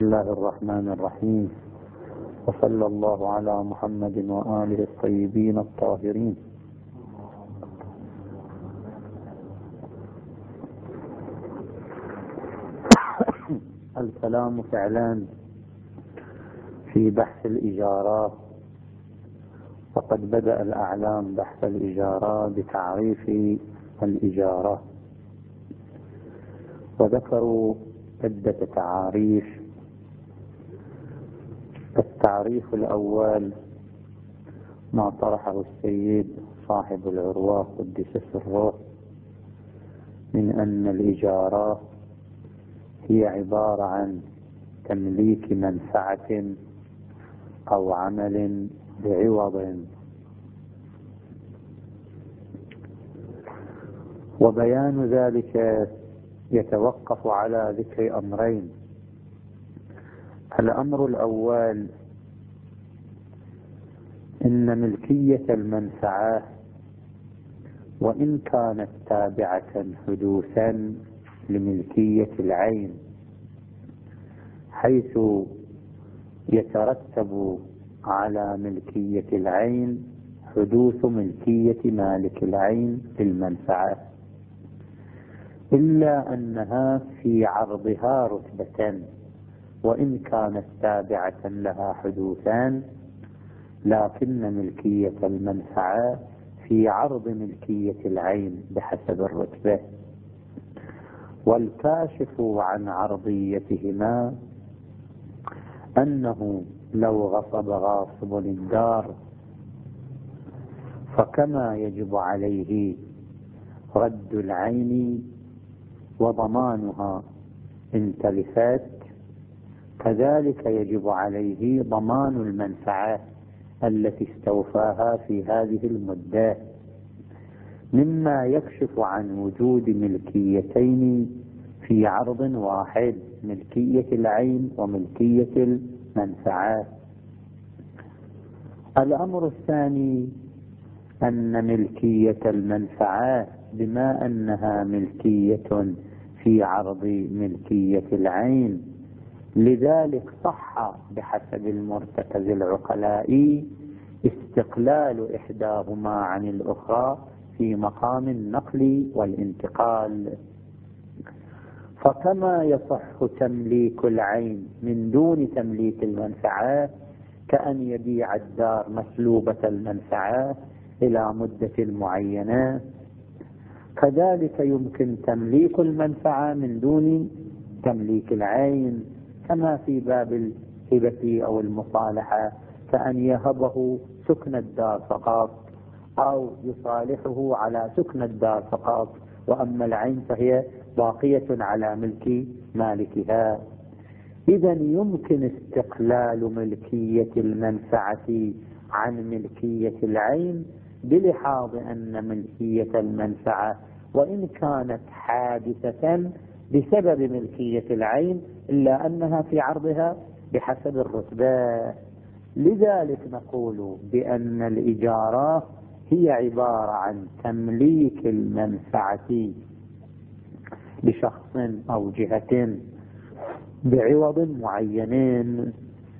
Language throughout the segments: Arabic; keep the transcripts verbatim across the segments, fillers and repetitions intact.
بسم الله الرحمن الرحيم، وصلى الله على محمد وآله الطيبين الطاهرين. الكلام فعلا في بحث الإجارات، وقد بدأ الأعلام بحث الإجارات بتعريف الإجارة، وذكروا عدة تعاريف. التعريف الأول ما طرحه السيد صاحب العروة قدس سره من أن الإجارة هي عبارة عن تمليك منفعة أو عمل بعوض، وبيان ذلك يتوقف على ذكر أمرين. الأمر الأول إن ملكية المنفعة وإن كانت تابعة حدوثا لملكية العين، حيث يترتب على ملكية العين حدوث ملكية مالك العين للمنفعة، إلا أنها في عرضها رتبة، وإن كانت تابعة لها حدوثان، لكن ملكية المنفعة في عرض ملكية العين بحسب الرتبة. والكاشف عن عرضيتهما أنه لو غصب غاصب الدار فكما يجب عليه رد العين وضمانها إن تلفت، كذلك يجب عليه ضمان المنفعة التي استوفاها في هذه المدة، مما يكشف عن وجود ملكيتين في عرض واحد، ملكية العين وملكية المنفعة. الأمر الثاني أن ملكية المنفعة بما أنها ملكية في عرض ملكية العين، لذلك صح بحسب المرتكز العقلاء استقلال إحداهما عن الأخرى في مقام النقل والانتقال. فكما يصح تمليك العين من دون تمليك المنفعة، كأن يبيع الدار مسلوبة المنفعة إلى مدة معينة، كذلك يمكن تمليك المنفعة من دون تمليك العين، كما في باب الهبة أو المصالحة، كأن يهبه سكن الدار فقط أو يصالحه على سكن الدار فقط، وأما العين فهي باقية على ملك مالكها. إذا يمكن استقلال ملكية المنفعة عن ملكية العين بلحاظ أن ملكية المنفعة وإن كانت حادثة بسبب ملكية العين، إلا أنها في عرضها بحسب الرتبة. لذلك نقول بأن الإجارة هي عبارة عن تمليك المنفعة لشخص أو جهة بعوض معين.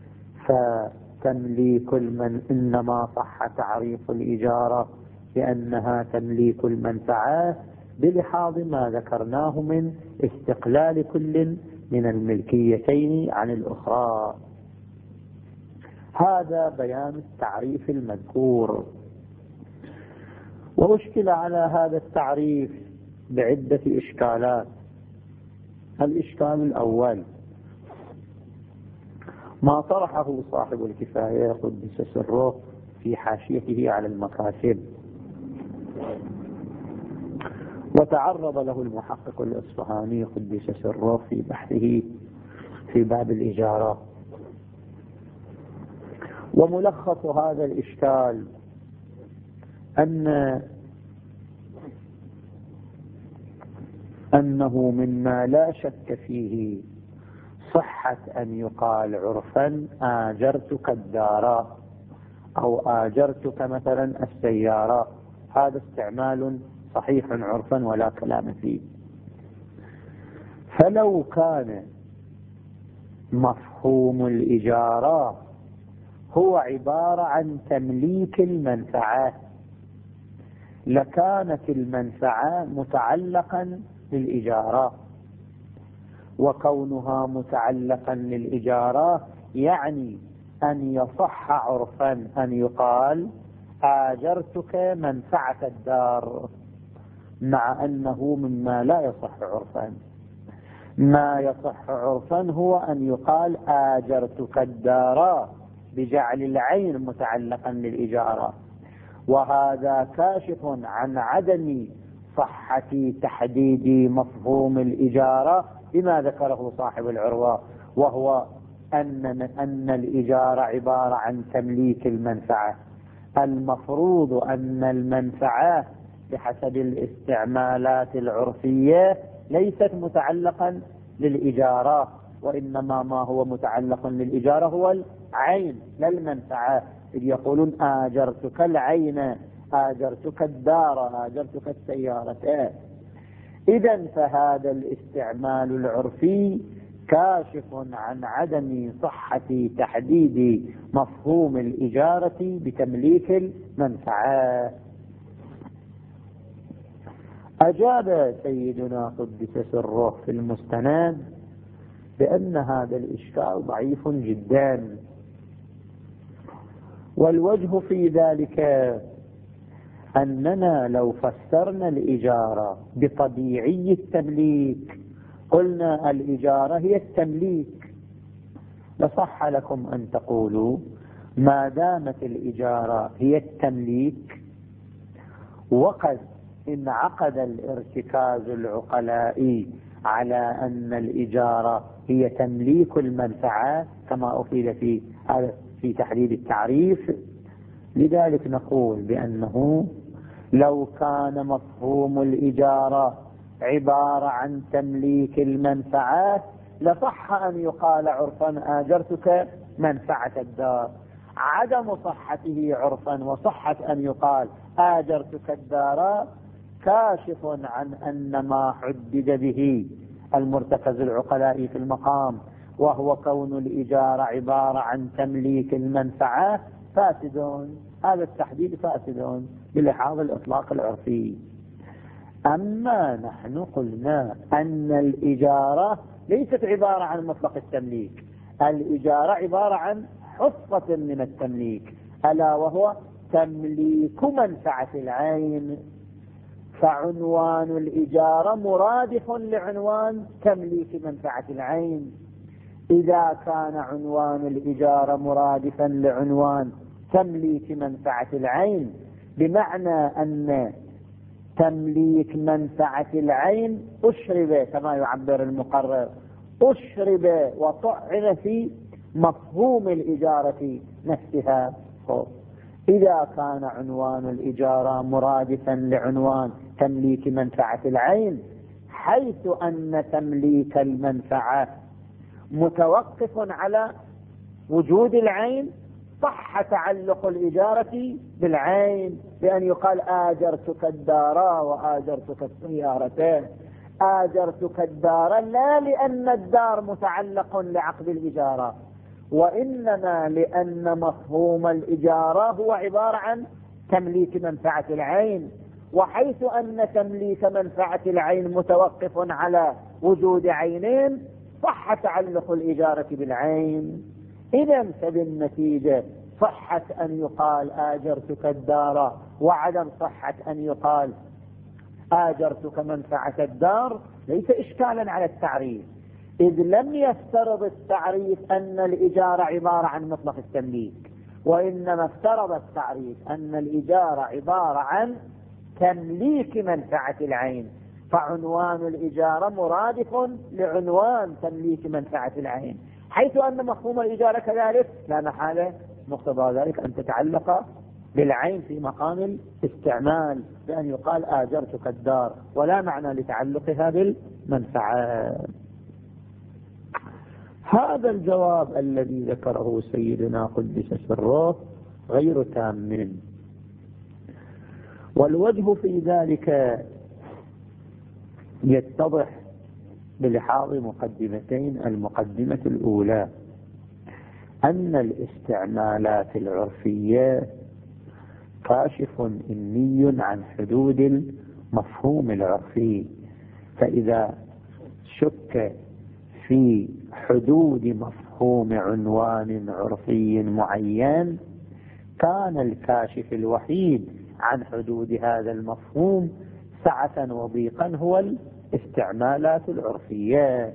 فتمليك المن إنما صح تعريف الإجارة بأنها تمليك المنفعة بلحاظ ما ذكرناه من استقلال كل من الملكيتين عن الأخرى. هذا بيان التعريف المذكور. وأشكل على هذا التعريف بعدة إشكالات. الإشكال الأول ما طرحه صاحب الكفاية قدس سره في حاشيته على المكاسب، وتعرض له المحقق الإصفهاني قدس سره في بحثه في باب الإجارة. وملخص هذا الإشكال أن أنه مما لا شك فيه صحة أن يقال عرفا آجرتك الدار أو آجرتك مثلا السيارة، هذا استعمال صحيح عرفا ولا كلام فيه. فلو كان مفهوم مفهوم الإجارة هو عبارة عن تمليك المنفعة، لكانت المنفعة متعلقا بالإجارة، وكونها متعلقا للإجارة يعني أن يصح عرفا أن يقال آجرتك منفعة الدار، مع أنه مما لا يصح عرفا. ما يصح عرفا هو أن يقال آجرتك الدار بجعل العين متعلقا للإجارة، وهذا كاشف عن عدم صحة تحديد مفهوم الإجارة بما ذكره صاحب العروة، وهو أن, أن الإجارة عبارة عن تمليك المنفعة. المفروض أن المنفعة بحسب الاستعمالات العرفية ليست متعلقا للإجارة، وإنما ما هو متعلق للإجارة هو العين لا المنفعة. إذ يقولون آجرتك العين، آجرتك الدار، آجرتك السيارة. إذن فهذا الاستعمال العرفي كاشف عن عدم صحة تحديد مفهوم الإجارة بتمليك المنفعة. أجاب سيدنا قدس سره في المستند بأن هذا الإشكال ضعيف جدا، والوجه في ذلك أننا لو فسرنا الإجارة بطبيعي التمليك، قلنا الإجارة هي التمليك، لصح لكم أن تقولوا ما دامت الإجارة هي التمليك وقد انعقد الارتكاز العقلائي على أن الإجارة هي تمليك المنفعة كما أفيد في في تحديد التعريف، لذلك نقول بأنه لو كان مفهوم الإجارة عبارة عن تمليك المنفعات لصح أن يقال عرفا آجرتك منفعة الدار. عدم صحته عرفا وصحة أن يقال آجرتك الدار كاشف عن أن ما حدد به المرتكز العقلائي في المقام، وهو كون الإجارة عبارة عن تمليك المنفعة، فاسدون. هذا التحديد فاسدون بلحاظ الإطلاق العرفي. أما نحن قلنا أن الإجارة ليست عبارة عن مطلق التمليك، الإجارة عبارة عن حصة من التمليك، ألا وهو تمليك منفعة العين، فعنوان الإجارة مرادف لعنوان تمليك منفعة العين. إذا كان عنوان الإجارة مرادفا لعنوان تمليك منفعة العين، بمعنى أن تمليك منفعة العين أشرب كما يعبر المقرر، أشرب وطعن في مفهوم الإجارة نفسها. إذا كان عنوان الإجارة مرادفا لعنوان تمليك منفعة العين، حيث أن تمليك المنفعة متوقف على وجود العين، صح تعلق الإجارة بالعين بأن يقال آجرتك الدار وآجرتك السيارة. آجرتك الدار لا لأن الدار متعلق لعقد الإجارة، وإنما لأن مفهوم الإجارة هو عبارة عن تمليك منفعة العين، وحيث أن تمليك منفعة العين متوقف على وجود عينين، صح تعلق الإجارة بالعين. إذا فبالنتيجة صحة أن يقال آجرتك الدار وعدم صحة أن يقال آجرتك منفعة الدار ليس إشكالا على التعريف، إذ لم يفترض التعريف أن الإجارة عبارة عن مطلق التمليك، وإنما افترض التعريف أن الإجارة عبارة عن تمليك منفعة العين، فعنوان الإجارة مرادف لعنوان تمليك منفعة العين، حيث أن مفهوم الإجارة كذلك لا محالة مقتضى ذلك أن تتعلق بالعين في مقام الاستعمال، بأن يقال آجرتك الدار، ولا معنى لتعلقها بالمنفعة. هذا الجواب الذي ذكره سيدنا قدس سره غير تام، والوجه في ذلك يتضح بلحاظ مقدمتين. المقدمة الأولى أن الاستعمالات العرفية كاشف إني عن حدود المفهوم العرفي، فإذا شك في حدود مفهوم عنوان عرفي معين كان الكاشف الوحيد عن حدود هذا المفهوم سعة وضيقا هو الاستعمالات العرفية.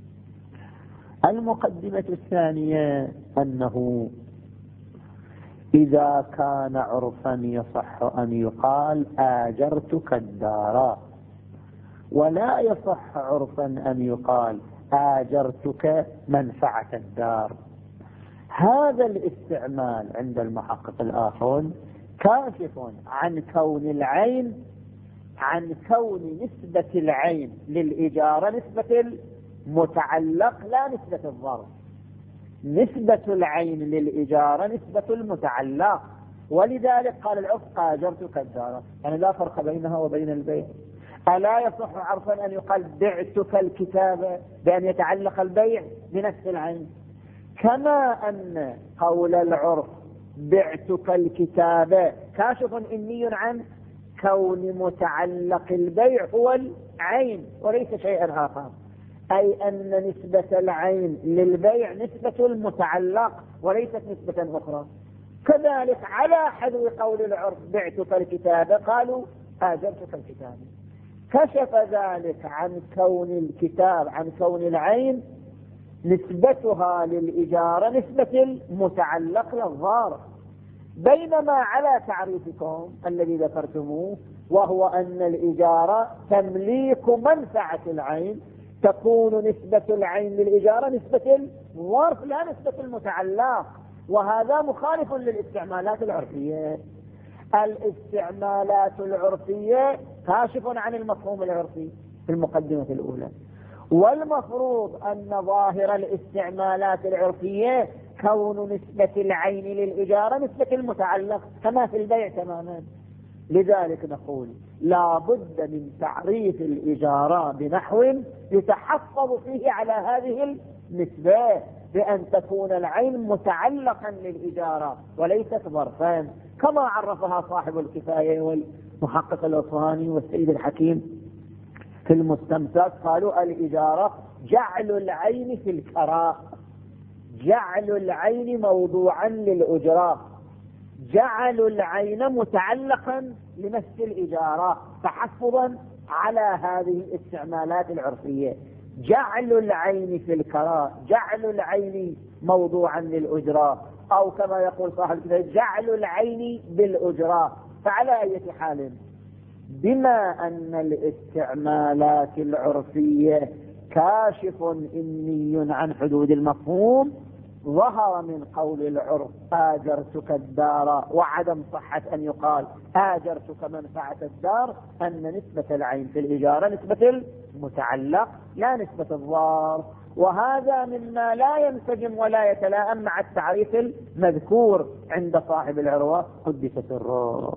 المقدمة الثانية أنه إذا كان عرفا يصح أن يقال آجرتك الدار، ولا يصح عرفا أن يقال آجرتك منفعة الدار. هذا الاستعمال عند المحقق الآخرون كاشف عن كون العين عن كون نسبة العين للإجارة نسبة المتعلق لا نسبة الظرف. نسبة العين للإجارة نسبة المتعلق، ولذلك قال العرف آجرتك الدار، يعني لا فرق بينها وبين البيع. ألا يصح عرفا أن يقال بعتك الكتاب بأن يتعلق البيع بنفس العين؟ كما أن قول العرف بعتك الكتاب كاشف إني عن كون متعلق البيع هو العين وليس شيئا آخر، أي أن نسبة العين للبيع نسبة المتعلق وليست نسبة أخرى. كذلك على حذو قول العرف بعتك الكتاب قالوا آجرتك الكتاب، كشف ذلك عن كون الكتاب عن كون العين نسبتها للإجارة نسبة المتعلق للظارف. بينما على تعريفكم الذي ذكرتموه وهو أن الإجارة تمليك منفعة العين تكون نسبة العين للإجارة نسبة الظرف لا نسبة المتعلق، وهذا مخالف للاستعمالات العرفية. الاستعمالات العرفية كاشف عن المفهوم العرفي في المقدمة الأولى، والمفروض أن ظاهر الاستعمالات العرفية كون نسبة العين للإجارة نسبة المتعلق كما في البيع تماما. لذلك نقول لا بد من تعريف الإجارة بنحو يتحفظ فيه على هذه النسبة، بأن تكون العين متعلقا للإجارة وليست ظرفا، كما عرفها صاحب الكفاية والمحقق الأصفهاني والسيد الحكيم في المستمسك. قالوا الإجارة جعل العين في الكراء، جعل العين موضوعا للأجرة، جعل العين متعلقا لنفس الإجارة تحفظا على هذه الاستعمالات العرفية. جعل العين في الكراء، جعل العين موضوعا للأجرة، أو كما يقول صاحب الكتاب جعل العين بالأجرة. فعلى أي حال بما أن الاستعمالات العرفية كاشف إني عن حدود المفهوم، ظهر من قول العرف آجرتك الدار وعدم صحة أن يقال آجرتك منفعة الدار أن نسبة العين في الإجارة نسبة المتعلق لا نسبة الظرف، وهذا مما لا ينسجم ولا يتلائم مع التعريف المذكور عند صاحب العروة قدس سره.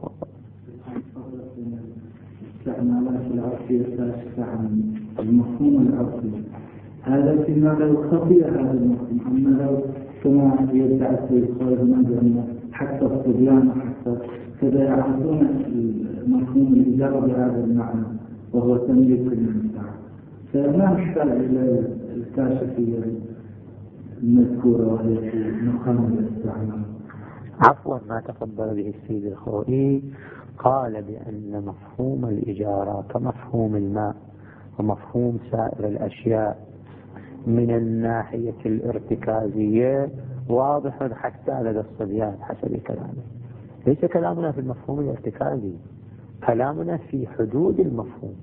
الاستعمالات العرفية كاشفة عن المفهوم العرفي، هذا فيما لو خفي هذا المفهوم. أما لو كما يدعي السيد خالد بن حتى الصبيان حتى كذا يعرفون مفهوم الإجارة بهذا المعنى وهو تمليك المنفعة، فما نحتاج إلى الكاشفية المذكورة وهي في مقام الاستعمال. عفوا ما تفضل به السيد الخوئي، قال بأن مفهوم الإجارة كمفهوم الماء ومفهوم سائر الأشياء من الناحية الارتكازية واضح حتى لدى الصبيان حسب كلامه. ليس كلامنا في المفهوم الارتكازي، كلامنا في حدود المفهوم.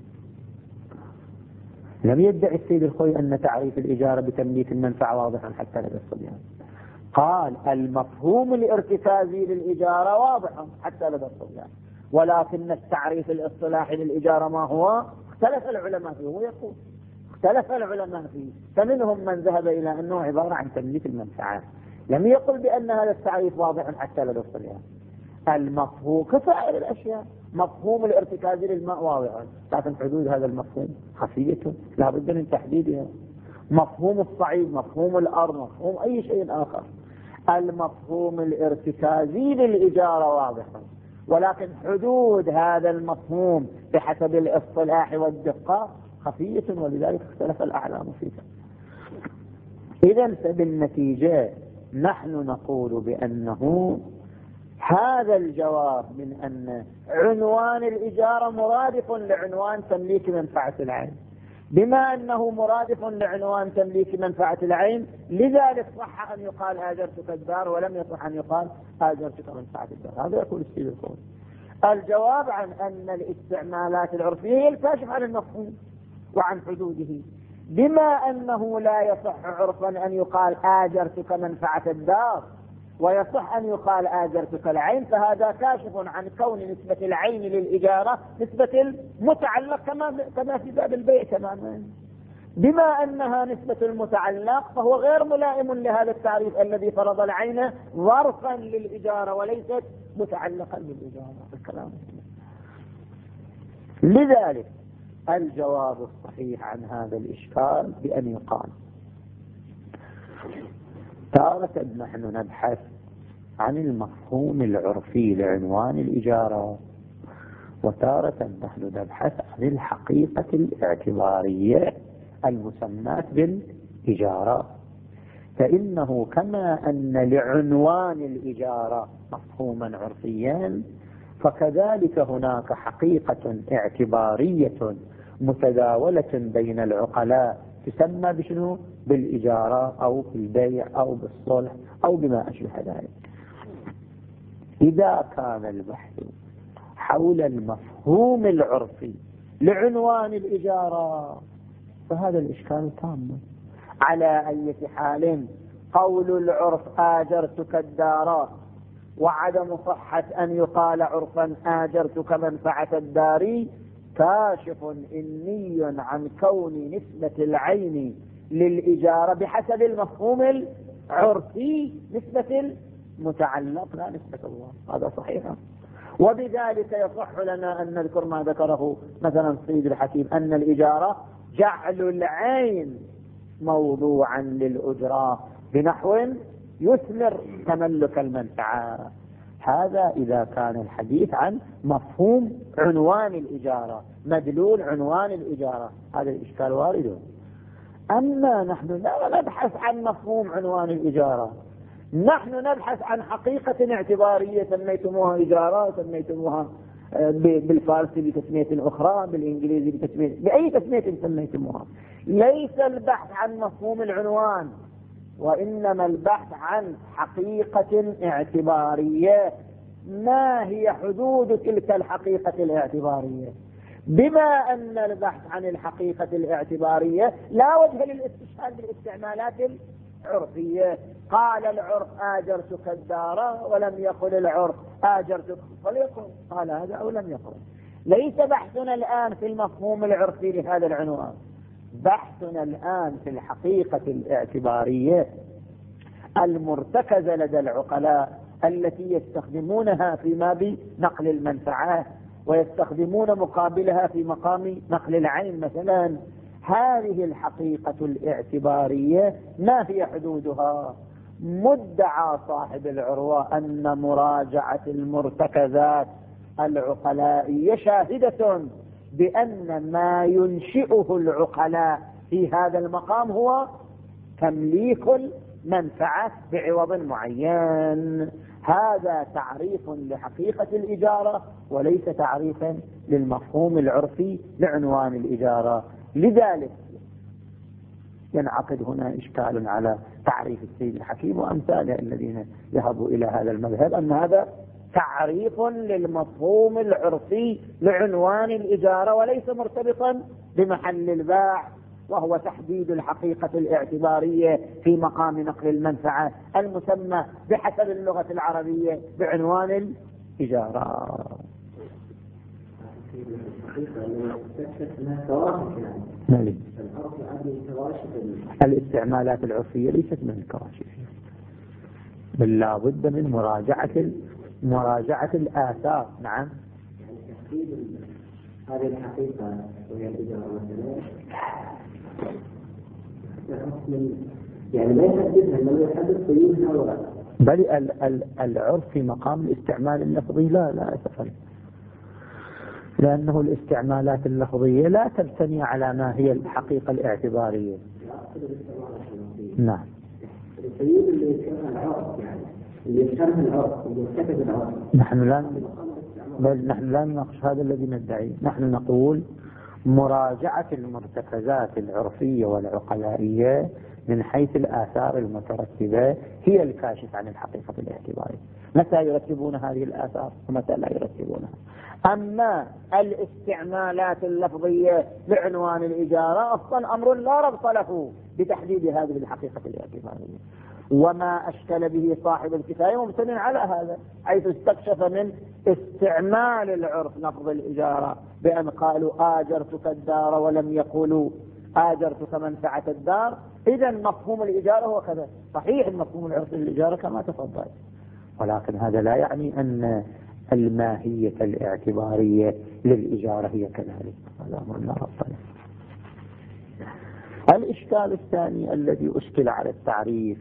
لم يدعي السيد الخوي أن تعريف الإجارة بتمليك المنفعة واضحا حتى لدى الصبيان، قال المفهوم الارتكازي للإجارة واضح حتى لدى الصبيان، ولكن التعريف الاصطلاحي للإجارة ما هو اختلف العلماء فيه. هو يقول اختلف العلماء فيه، فمنهم من ذهب إلى أنه عبارة عن تمليك المنفعة، لم يقل بأن هذا التعريف واضح حتى لدى الصبيان. المفهوم كسائر الأشياء مفهوم الارتكاز للماء واضح، لكن حدود هذا المفهوم خفية لا بد من تحديدها. مفهوم الصعيد، مفهوم الأرض، مفهوم أي شيء آخر. المفهوم الارتكازي للإجارة واضح، ولكن حدود هذا المفهوم بحسب الاصطلاح والدقة خفية، ولذلك اختلف الأعلام فيها. إذن فبالنتيجة نحن نقول بأنه هذا الجواب من أن عنوان الإجارة مرادف لعنوان تمليك منفعة العين، بما أنه مرادف لعنوان تمليك منفعة العين لذلك صح أن يقال آجرتك الدار ولم يصح أن يقال آجرتك منفعة الدار. هذا يقول السيد الخوي. الجواب عن أن الاستعمالات العرفية هي الكاشف عن المفهوم وعن حدوده، بما أنه لا يصح عرفا أن يقال آجرتك منفعة الدار ويصح أن يقال آجرتك العين، فهذا كاشف عن كون نسبة العين للإجارة نسبة المتعلق كما كما في باب البيع تماما. بما أنها نسبة المتعلق فهو غير ملائم لهذا التعريف الذي فرض العين ظرفا للإجارة وليست متعلقا بالإجارة. الكلام لذلك الجواب الصحيح عن هذا الإشكال بأن يقال تارة نحن نبحث عن المفهوم العرفي لعنوان الإجارة، وتارة نحن نبحث عن الحقيقة الاعتبارية المسماة بالإجارة. فإنه كما أن لعنوان الإجارة مفهوما عرفيا، فكذلك هناك حقيقة اعتبارية متداولة بين العقلاء تسمى بشنو؟ بالإجارة أو بالبيع أو بالصلح أو بما أشبه ذلك. إذا كان البحث حول المفهوم العرفي لعنوان الإجارة فهذا الإشكال تام. على أي حال قول العرف آجرتك الدار وعدم صحة أن يقال عرفا آجرتك منفعة الدار كاشف إني عن كون نسبة العين للإجارة بحسب المفهوم العرفي نسبة المتعلق لا نسبة الله. هذا صحيح. وبذلك يصح لنا أن نذكر ما ذكره مثلا السيد الحكيم أن الإجارة جعل العين موضوعا للأجرة بنحو يثمر تملك المنفعة. هذا إذا كان الحديث عن مفهوم عنوان الإجارة مدلول عنوان الإجارة، هذا الإشكال وارد. أما نحن لا نبحث عن مفهوم عنوان الإجارة، نحن نبحث عن حقيقة اعتبارية سميتموها إجارة، سميتموها بالفارسي بتسمية أخرى، بالإنجليزي بتسمية، بأي تسمية سميتموها. ليس البحث عن مفهوم العنوان، وإنما البحث عن حقيقة اعتبارية. ما هي حدود تلك الحقيقة الاعتبارية؟ بما أن البحث عن الحقيقة الاعتبارية لا وجه للاستشهاد بالاستعمالات العرفية. قال العرف آجرتك الدار ولم يقل العرف آجرتك، فليقل قال هذا أو لم يقل. ليس بحثنا الآن في المفهوم العرفي لهذا العنوان، بحثنا الآن في الحقيقة الاعتبارية المرتكزة لدى العقلاء التي يستخدمونها فيما بنقل المنفعات ويستخدمون مقابلها في مقام نقل العين مثلا. هذه الحقيقة الاعتبارية ما هي حدودها؟ مدعى صاحب العروة أن مراجعة المرتكزات العقلائية شاهدة بأن ما ينشئه العقلاء في هذا المقام هو تمليك المنفعة بعوض معين. هذا تعريف لحقيقة الإجارة وليس تعريفا للمفهوم العرفي لعنوان الإجارة. لذلك ينعقد هنا إشكال على تعريف السيد الحكيم وأمثاله الذين ذهبوا إلى هذا المذهب أن هذا تعريف للمفهوم العرفي لعنوان الإجارة وليس مرتبطا بمحل الباع، وهو تحديد الحقيقة الاعتبارية في مقام نقل المنفعة المسمى بحسب اللغة العربية بعنوان الإجارة. الاستعمالات العرفية ليست من الكواشف، بل لا بد من مراجعة مراجعة الآثار. نعم. هذه الحقيقة وهي الإجارة مثلا يعني لا يحددها، بل يحدد قيودها بل العرف في مقام الاستعمال اللفظي لا لا أسفل، لأنه الاستعمالات اللفظية لا تبتني على ما هي الحقيقة الاعتبارية. نعم. اللي كان العرف يعني اللي كان العرف اللي كتب العرف نحن لا بل نحن لا نناقش هذا الذي ندعيه. نحن نقول مراجعة المرتكزات العرفية والعقلائية من حيث الآثار المترتبة هي الكاشف عن الحقيقة الاعتبارية. متى يرتبون هذه الآثار ومتى لا يرتبونها. أما الاستعمالات اللفظية بعنوان الإجارة أصلا أمر لا ربط له بتحديد هذه الحقيقة الاعتبارية، وما أشكل به صاحب الكفاية ممتن على هذا، حيث استكشف من استعمال العرف لفظ الإجارة بأن قالوا آجرتك الدار ولم يقولوا آجرتك منفعة الدار. إذا مفهوم الإجارة هو كذا، صحيح المفهوم العرفي للإجارة كما تفضل، ولكن هذا لا يعني أن الماهية الاعتبارية للإجارة هي كذلك، هذا أمر لا ربط له. الإشكال الثاني الذي أشكل على التعريف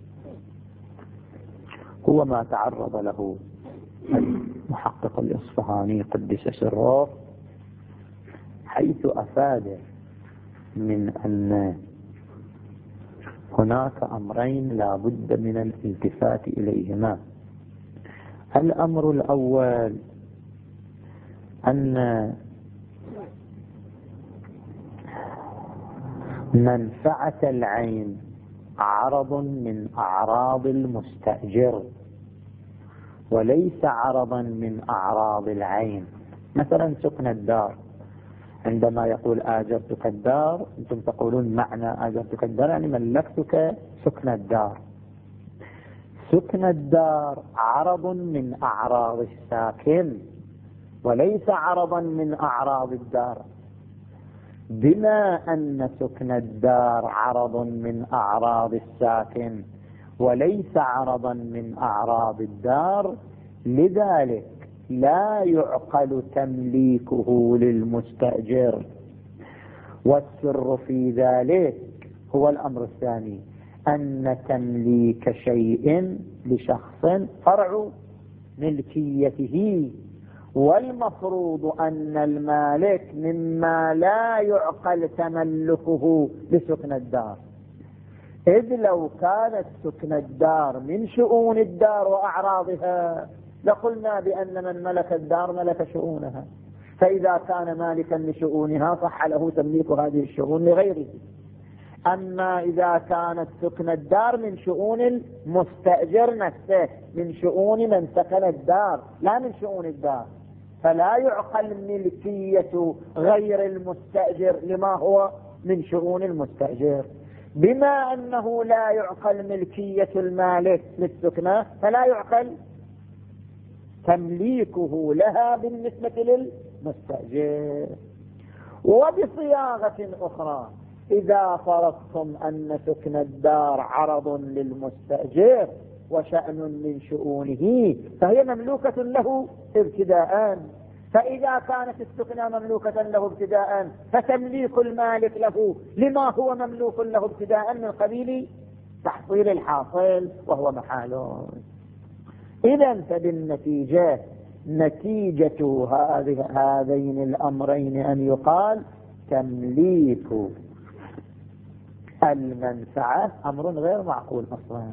هو ما تعرض له المحقق الإصفهاني قدس سره، حيث أفاد من أن هناك أمرين لا بد من الالتفات إليهما. الأمر الأول أن منفعة العين عرض من أعراض المستأجر وليس عرضا من أعراض العين. مثلا سكن الدار، عندما يقول آجرتك الدار أنتم تقولون معنى آجرتك الدار يعني ملكتك سكن الدار. سكن الدار عرض من أعراض الساكن وليس عرضا من أعراض الدار. بما أن سكن الدار عرض من أعراض الساكن وليس عرضا من أعراض الدار، لذلك لا يعقل تمليكه للمستأجر. والسر في ذلك هو الأمر الثاني، أن تمليك شيء لشخص فرع ملكيته، والمفروض أن المالك مما لا يعقل تملكه لسكن الدار، إذ لو كانت سكن الدار من شؤون الدار وأعراضها لقلنا بأن من ملك الدار ملك شؤونها، فإذا كان مالكا لشؤونها صح له تمليك هذه الشؤون لغيره. أما إذا كانت سكن الدار من شؤون المستأجر نفسه، من شؤون من سكن الدار لا من شؤون الدار، فلا يعقل ملكية غير المستأجر لما هو من شؤون المستأجر. بما أنه لا يعقل ملكية المالك للسكنة فلا يعقل تمليكه لها بالنسبة للمستأجر. وبصياغة أخرى، إذا فرضتم أن سكن الدار عرض للمستأجر وشأن من شؤونه فهي مملوكة له ابتداء، فإذا كانت السكنة مملوكة له ابتداء فتمليك المالك له لما هو مملوك له ابتداء من قبيل تحصيل الحاصل وهو محال. إذن فبالنتيجة نتيجة هذين الأمرين أن يقال تمليك المنفعة أمر غير معقول أصلا.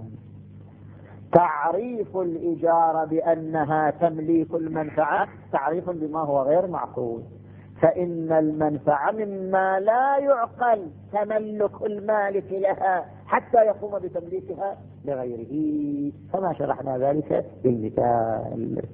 تعريف الإجارة بأنها تمليك المنفعة تعريف بما هو غير معقول، فإن المنفعة مما لا يعقل تملك المالك لها حتى يقوم بتمليكها لغيره، كما شرحنا ذلك بالمثال.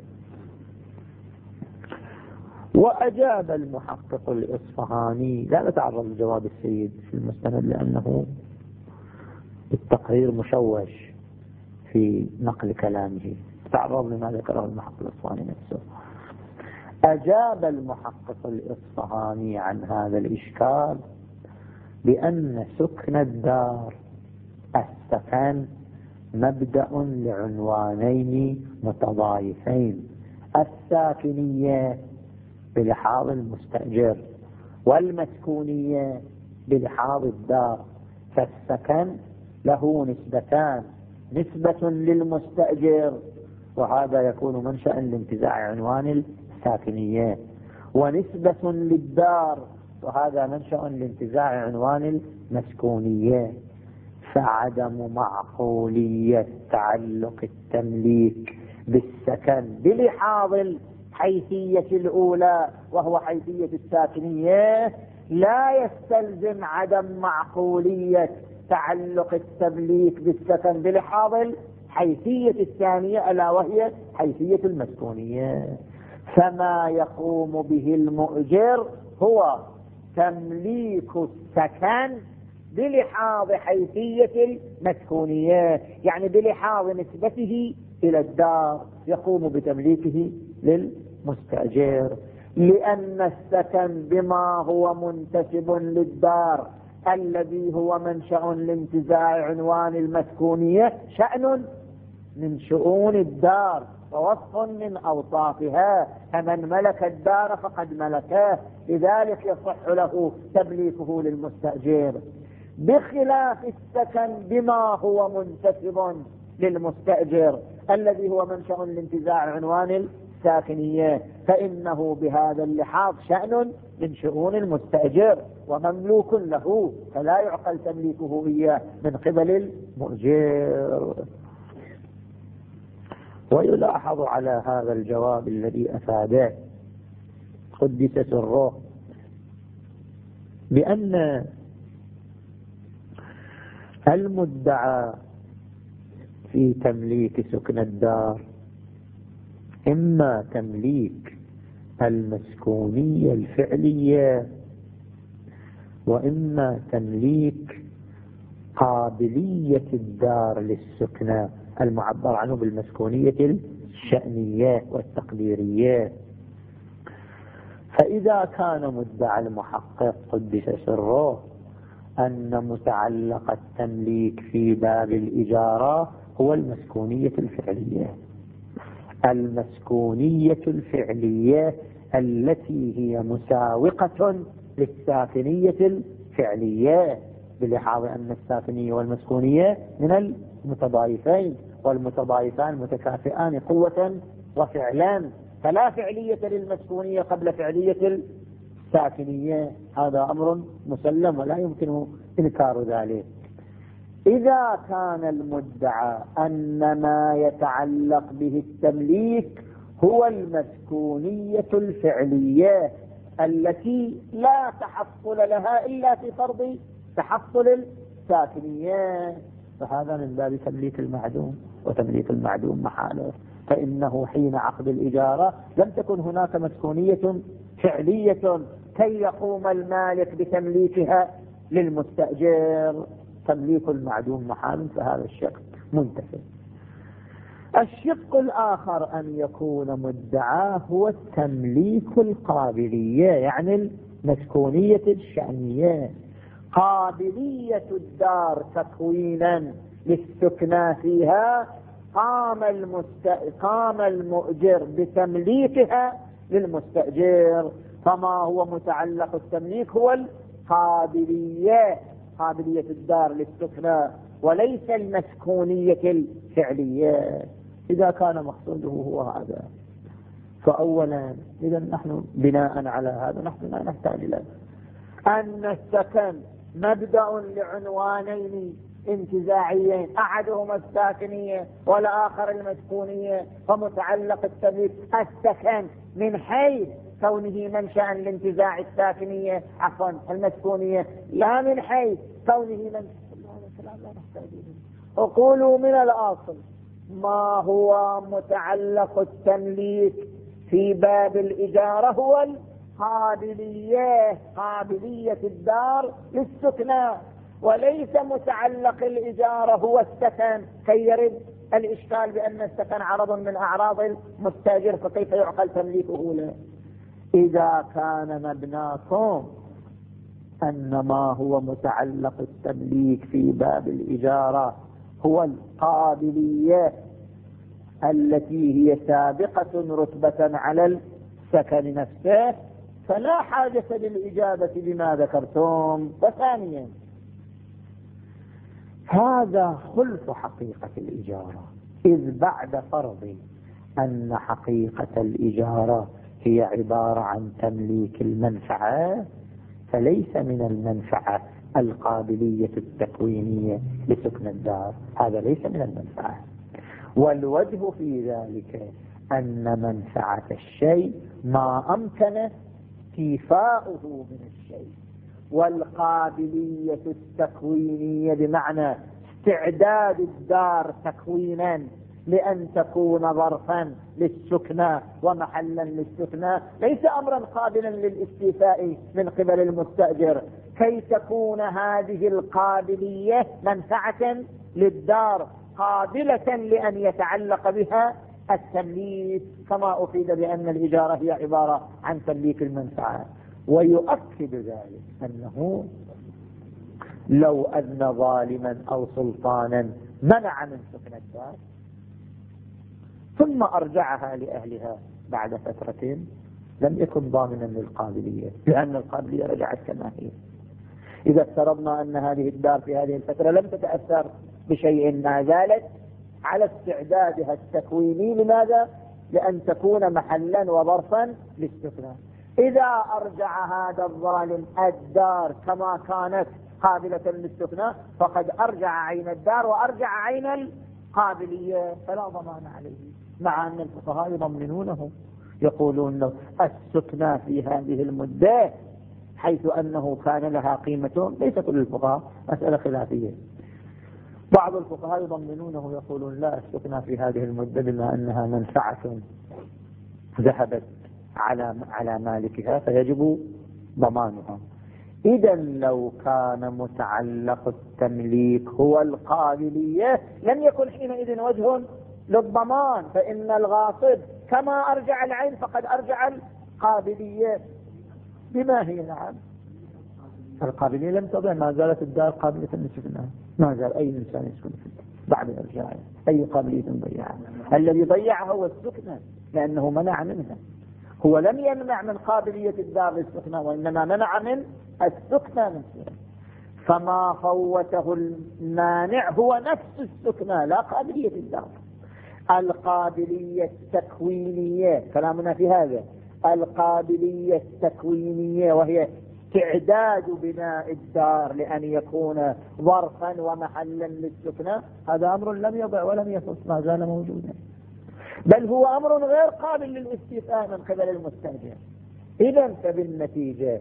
وأجاب المحقق الإصفهاني، لا نتعرض لجواب السيد في المستند لأنه التقرير مشوش في نقل كلامه، تعرض لما ذكره المحقق الإصفهاني نفسه. أجاب المحقق الإصفهاني عن هذا الإشكال بأن سكن الدار السكن مبدأ لعنوانين متضايفين، الساكنية بلحاظ المستأجر والمسكونية بلحاظ الدار، فالسكن له نسبتان، نسبة للمستأجر، وهذا يكون منشأ لانتزاع عنوان الساكنية، ونسبة للدار، وهذا منشأ لانتزاع عنوان المسكونية. فعدم معقولية تعلق التمليك بالسكن بلحاظ الحيثية الأولى وهو حيثية الساكنية لا يستلزم عدم معقولية تعلق التمليك بالسكن بلحاظ الحيثية الثانية ألا وهي حيثية المسكونية. فما يقوم به المؤجر هو تمليك السكن بلحاظ حيثية المسكونية، يعني بلحاظ نسبته إلى الدار يقوم بتمليكه للمستأجر، لأن السكن بما هو منتسب للدار الذي هو منشأ لانتزاع عنوان المسكونية شأن من شؤون الدار ووصف من أوصافها، فمن ملك الدار فقد ملكه، لذلك يصح له تمليكه للمستأجر، بخلاف السكن بما هو منتسب للمستأجر الذي هو منشأ لانتزاع عنوان الساكنية، فإنه بهذا اللحاظ شأن من شؤون المستأجر ومملوك له، فلا يعقل تمليكه إياه من قبل المؤجر. ويلاحظ على هذا الجواب الذي أفاده قدس سره بأن المدعى في تمليك سكن الدار إما تمليك المسكونية الفعلية وإما تمليك قابلية الدار للسكنة المعبر عنه بالمسكونية الشأنية والتقديرية. فإذا كان مدعى المحقق قدس سره أن متعلق التمليك في باب الإجارة هو المسكونية الفعلية، المسكونية الفعلية التي هي مساوقة للساكنية الفعلية، بلحاظ أن الساكنية والمسكونية من المتضايفين، والمتضايفان متكافئان قوة وفعلا، فلا فعلية للمسكونية قبل فعلية الساكنية، هذا أمر مسلم ولا يمكن إنكار ذلك. إذا كان المدعى أن ما يتعلق به التمليك هو المسكونية الفعلية التي لا تحصل لها إلا في فرض تحصل الساكنية، فهذا من باب تمليك المعدوم، وتمليك المعدوم محاله، فإنه حين عقد الإجارة لم تكن هناك مسكونية فعلية كي يقوم المالك بتمليكها للمستأجر، تمليك المعدوم محال، فهذا الشق منتفي. الشق الآخر أن يكون مدعاه هو التمليك القابلية، يعني المسكونية الشأنية، قابلية الدار تكوينا للسكنى فيها، قام, المست... قام المؤجر بتمليكها للمستأجر، فما هو متعلق التمليك هو القابلية، قابلية الدار للسكنى وليس المسكونية الفعلية. إذا كان مقصوده هو هذا، فأولا إذا نحن بناء على هذا نحن لا نحتاج إلى أن السكن مبدأ لعنوانين انتزاعيين، أحدهما الساكنية والآخر المسكونية، فمتعلق التمليك السكن من حيث كونه منشأ لانتزاع الساكنية عفوا المسكونية، لا من حيث كونه منشأ. وقولوا من الأصل ما هو متعلق التمليك في باب الإجارة هو القابلية، قابلية الدار للسكنى، وليس متعلق الإجارة هو السكن كي يرد الإشكال بأن السكن عرض من أعراض المستأجر فكيف يعقل تمليكه له. إذا كان مبناكم أن ما هو متعلق التمليك في باب الإجارة هو القابلية التي هي سابقة رتبة على السكن نفسه، فلا حاجة للإجابة بما ذكرتم. وثانيا هذا خلف حقيقة الإجارة، إذ بعد فرض أن حقيقة الإجارة هي عبارة عن تمليك المنفعة، فليس من المنفعة القابلية التكوينية لسكن الدار، هذا ليس من المنفعة. والوجه في ذلك أن منفعة الشيء ما أمكن استيفاؤه من الشيء، والقابلية التكوينية بمعنى استعداد الدار تكوينا لأن تكون ظرفا للسكنى ومحلا للسكنى ليس أمرا قابلا للاستيفاء من قبل المستأجر، كي تكون هذه القابلية منفعة للدار قابلة لأن يتعلق بها التمليك، كما أفيد بأن الإجارة هي عبارة عن تمليك المنفعة. ويؤكد ذلك أنه لو أن ظالما أو سلطانا منع من سكن الدار ثم أرجعها لأهلها بعد فترة لم يكن ضامنا للقابلية، لأن القابلية رجعت كما هي. إذا افترضنا أن هذه الدار في هذه الفترة لم تتأثر بشيء ما زالت على استعدادها التكويني، لماذا؟ لأن تكون محلا وظرفا للسكنى. إذا أرجع هذا الظالم الدار كما كانت قابلة للسكنى فقد أرجع عين الدار وأرجع عين القابلية، فلا ضمان عليه، مع أن الفقهاء يضمنونه، يقولون السكنى في هذه المدة حيث أنه كان لها قيمة، ليس كل الفقهاء، مسألة خلافية. بعض الفقهاء يضمنونه يقولون لا، السكنى في هذه المدة بما أنها منفعة ذهبت على على مالكها فيجب ضمانها. إذا لو كان متعلق التمليك هو القابلية لم يكن حينئذ وجه للضمان، فإن الغاصب كما أرجع العين فقد أرجع القابلية. بما هي؟ نعم، القابلية لم تضع، ما زالت الدار قابلة للسكنى، ما زال أي إنسان يسكن فيها بعد إرجاعه، أي قابلية ضيعها. الذي ضيعها هو السكنى لأنه منع منها، هو لم يمنع من قابلية الدار للسكنى وإنما منع من السكنى من سكنى. فما فوته المانع هو نفس السكنى لا قابلية الدار. القابلية التكوينية كلامنا في هذا، القابلية التكوينية وهي استعداد بناء الدار لأن يكون ظرفا ومحلا للسكنى، هذا أمر لم يضع ولم يفوت، ما زال موجودا، بل هو أمر غير قابل للاستيفاء من قبل المستأجر. إذن فبالنتيجة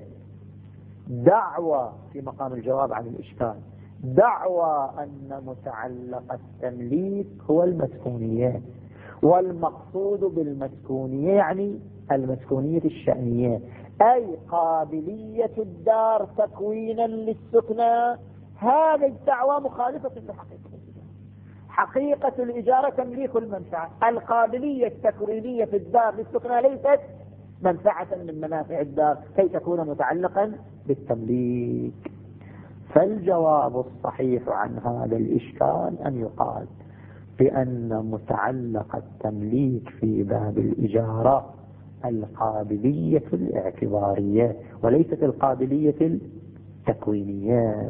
دعوى في مقام الجواب عن الإشكال، دعوى أن متعلق التمليك هو المسكونية، والمقصود بالمسكونية يعني المسكونية الشأنية، أي قابلية الدار تكوينا للسكنى. هذه الدعوى مخالفة لحقيقة الإجارة. حقيقة الإجارة تمليك المنفعة، القابلية التكوينية في الدار للسكنى ليست منفعة من منافع الدار كي تكون متعلقا بالتمليك. فالجواب الصحيح عن هذا الإشكال أن يقال بأن متعلق التمليك في باب الإجارة القابلية الاعتبارية وليست القابلية التكوينية.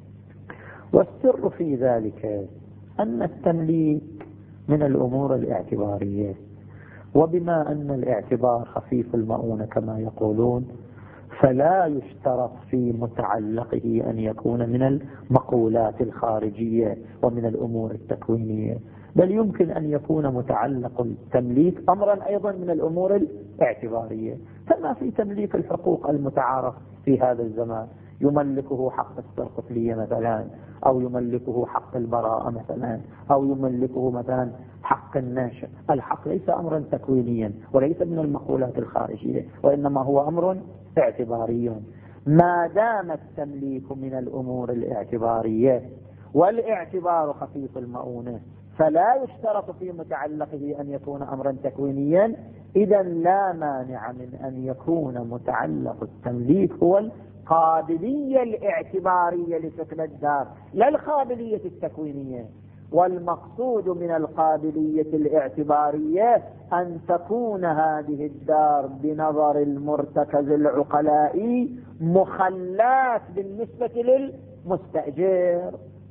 والسر في ذلك أن التمليك من الأمور الاعتبارية، وبما أن الاعتبار خفيف المؤونة كما يقولون فلا يشترط في متعلقه أن يكون من المقولات الخارجية ومن الأمور التكوينية، بل يمكن أن يكون متعلق التمليك أمرا أيضا من الأمور الاعتبارية، كما في تمليك الحقوق المتعارف في هذا الزمان، يملكه حق السرقطلية مثلا، أو يملكه حق البراءة مثلا، أو يملكه مثلا حق الناشئ. الحق ليس أمرا تكوينيا وليس من المقولات الخارجية، وإنما هو أمر اعتباري. ما دام التمليك من الأمور الاعتبارية والاعتبار خفيف المؤونة فلا يشترط في متعلقه أن يكون أمرا تكوينيا، إذا لا مانع من أن يكون متعلق التمليك هو القابلية الاعتبارية لسكن الدار لا القابلية التكوينية. والمقصود من القابلية الاعتبارية أن تكون هذه الدار بنظر المرتكز العقلائي مخلات بالنسبة للمستأجر،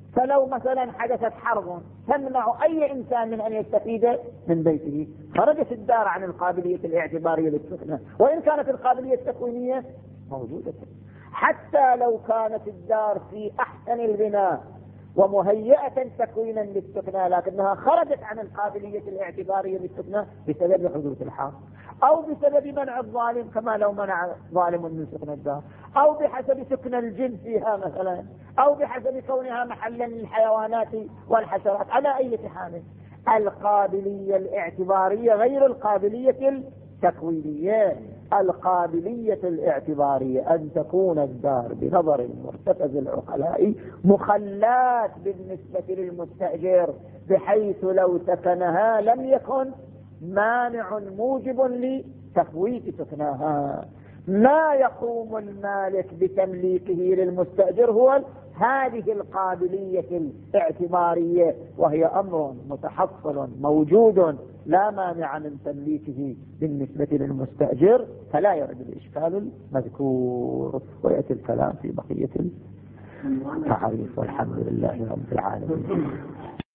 فلو مثلا حدثت حرب تمنع أي إنسان من أن يستفيد من بيته، خرجت الدار عن القابلية الاعتبارية للسكنة، وإن كانت القابلية التكوينية موجودة. حتى لو كانت الدار في أحسن البناء ومهيئة تكوينا للسكنة، لكنها خرجت عن القابلية الاعتبارية للسكنة بسبب حدوث الحرب، أو بسبب منع الظالم كما لو منع ظالم من سكن الدار، أو بحسب سكن الجن فيها مثلا، أو بحسب كونها محلا للحيوانات والحشرات. على أي حال القابلية الاعتبارية غير القابلية التكوينية. القابلية الاعتبارية أن تكون الدار بنظر مرتكز العقلاء مخلات بالنسبة للمستأجر، بحيث لو سكنها لم يكن مانع موجب لتفويت سكنها. ما يقوم المالك بتمليكه للمستأجر هو هذه القابلية الاعتبارية، وهي أمر متحصل موجود لا مانع من تمليكه بالنسبة للمستأجر، فلا يرد الإشكال المذكور. ويأتي الكلام في بقية التعريف، والحمد لله رب العالمين.